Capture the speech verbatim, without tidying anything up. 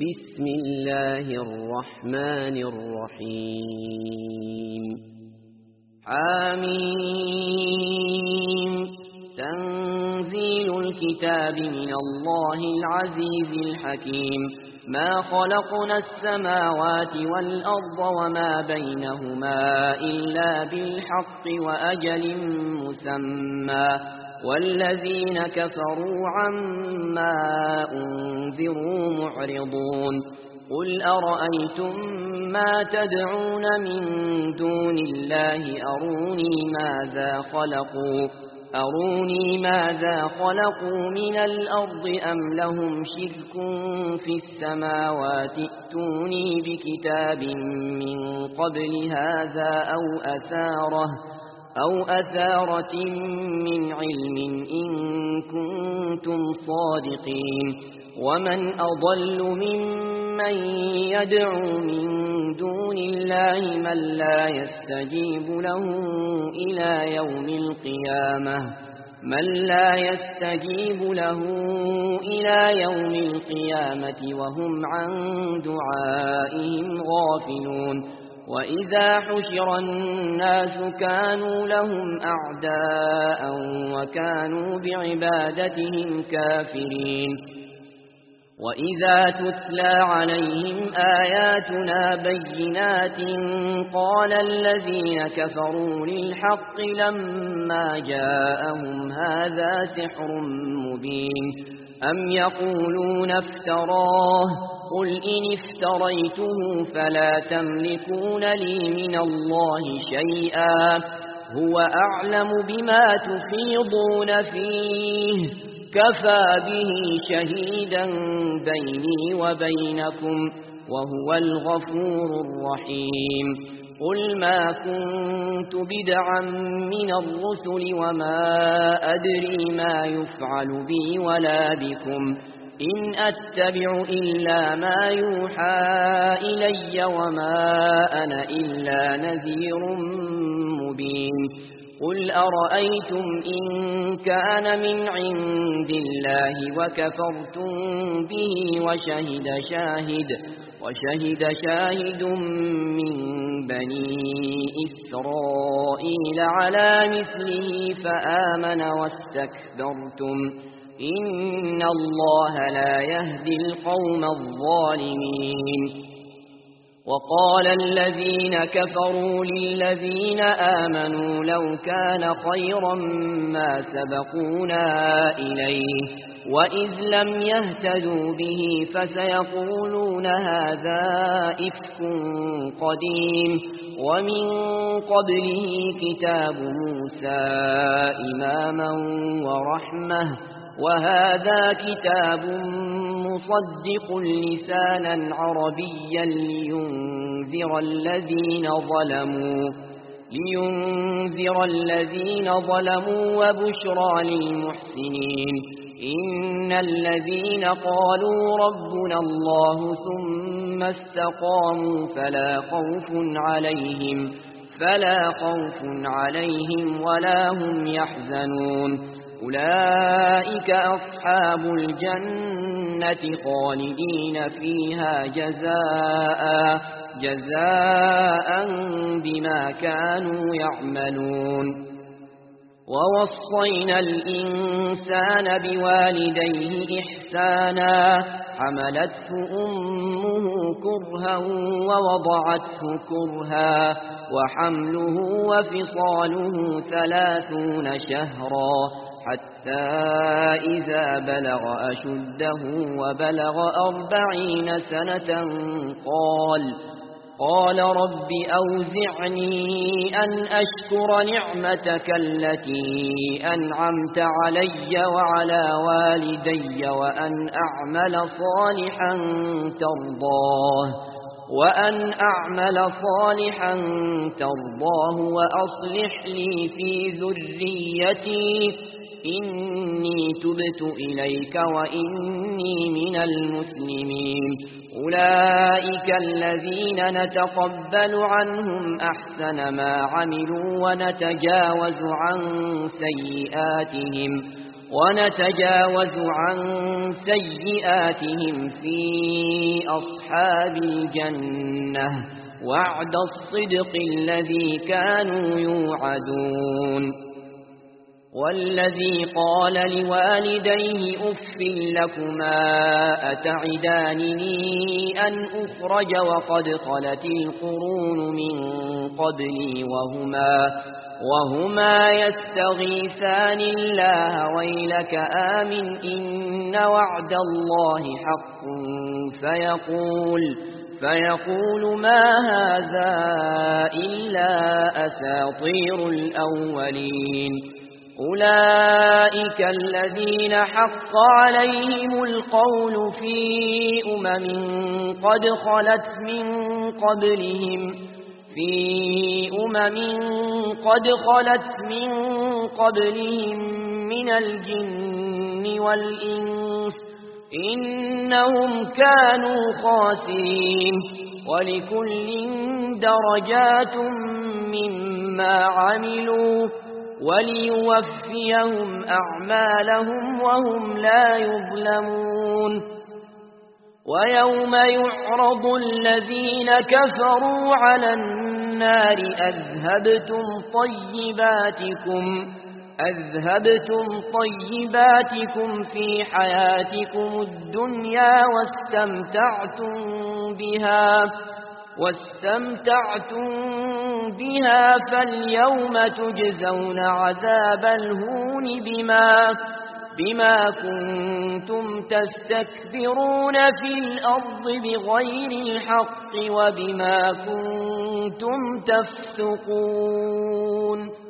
بسم الله الرحمن الرحيم حميم تنزيل الكتاب من الله العزيز الحكيم ما خلقنا السماوات والأرض وما بينهما إلا بالحق وأجل مسمى والذين كفروا عما أنذروا معرضون قل أرأيتم ما تدعون من دون الله أروني ماذا خلقوا أروني ماذا خلقوا من الأرض أم لهم شرك في السماوات ائتوني بكتاب من قبل هذا أو أثارة أو أثارة من علم إن كنتم صادقين ومن أضل ممن يدعو من دون الله من لا يستجيب له إلى يوم القيامة من لا يستجيب له إلى يوم القيامة وهم عن دعائهم غافلون وإذا حشر الناس كانوا لهم أعداء وكانوا بعبادتهم كافرين وإذا تتلى عليهم آياتنا بينات قال الذين كفروا للحق لما جاءهم هذا سحر مبين أم يقولون افتراه قل إن افتريته فلا تملكون لي من الله شيئا هو أعلم بما تفيضون فيه كفى به شهيدا بيني وبينكم وهو الغفور الرحيم قل ما كنت بدعا من الرسل وما أدري ما يفعل بي ولا بكم إن أتبع إلا ما يوحى إلي وما أنا إلا نذير مبين قل أرأيتم إن كان من عند الله وكفرتم به وشهد شاهد وشهد شاهد من بني إسرائيل على مثله فآمن واستكبرتم إن الله لا يهدي القوم الظالمين وقال الذين كفروا للذين آمنوا لو كان خيرا ما سبقونا إليه وإذ لم يهتدوا به فسيقولون هذا إفك قديم ومن قبله كتاب موسى إماما ورحمة وهذا كتاب مصدق لسانا عربيا لينذر الذين ظلموا لينذر الذين ظلموا وبشرى للمحسنين إن الذين قالوا ربنا الله ثم استقاموا فلا خوف عليهم فلا خوف عليهم ولا هم يحزنون أولئك أصحاب الجنة خالدين فيها جزاء جزاء بما كانوا يعملون ووصينا الإنسان بوالديه إحسانا حملته أمه كرها ووضعته كرها وحمله وفصاله ثلاثون شهرا حتى إذا بلغ أشده وبلغ أربعين سنة قال قال رب أوزعني أن أشكر نعمتك التي أنعمت علي وعلى والدي وأن أعمل صالحا ترضاه وأن أعمل صالحا ترضاه وأصلح لي في ذريتي إني تبت إليك وإني من المسلمين أولئك الذين نتقبل عنهم أحسن ما عملوا ونتجاوز عن سيئاتهم ونتجاوز عن سيئاتهم في أصحاب الجنة وعد الصدق الذي كانوا يوعدون والذي قال لوالديه أف لكما أتعدانني أن أخرج وقد خلت القرون من قبلي وهما وهما يستغيثان الله ويلك آمن إن وعد الله حق فيقول فيقول ما هذا إلا أساطير الأولين أولئك الذين حق عليهم القول في أمم قد خلت من قبلهم في أمم قد خلت من قبلهم من الجن والإنس إنهم كانوا خاسرين ولكل درجات مما عملوا وليوفيهم أعمالهم وهم لا يظلمون ويوم يعرض الذين كفروا على النار أذهبتم طيباتكم أذهبتم طيباتكم في حياتكم الدنيا واستمتعتم بها واستمتعتم بها فاليوم تجزون عذاب الهون بما بما كنتم تستكبرون في الأرض بغير الحق وبما كنتم تفسقون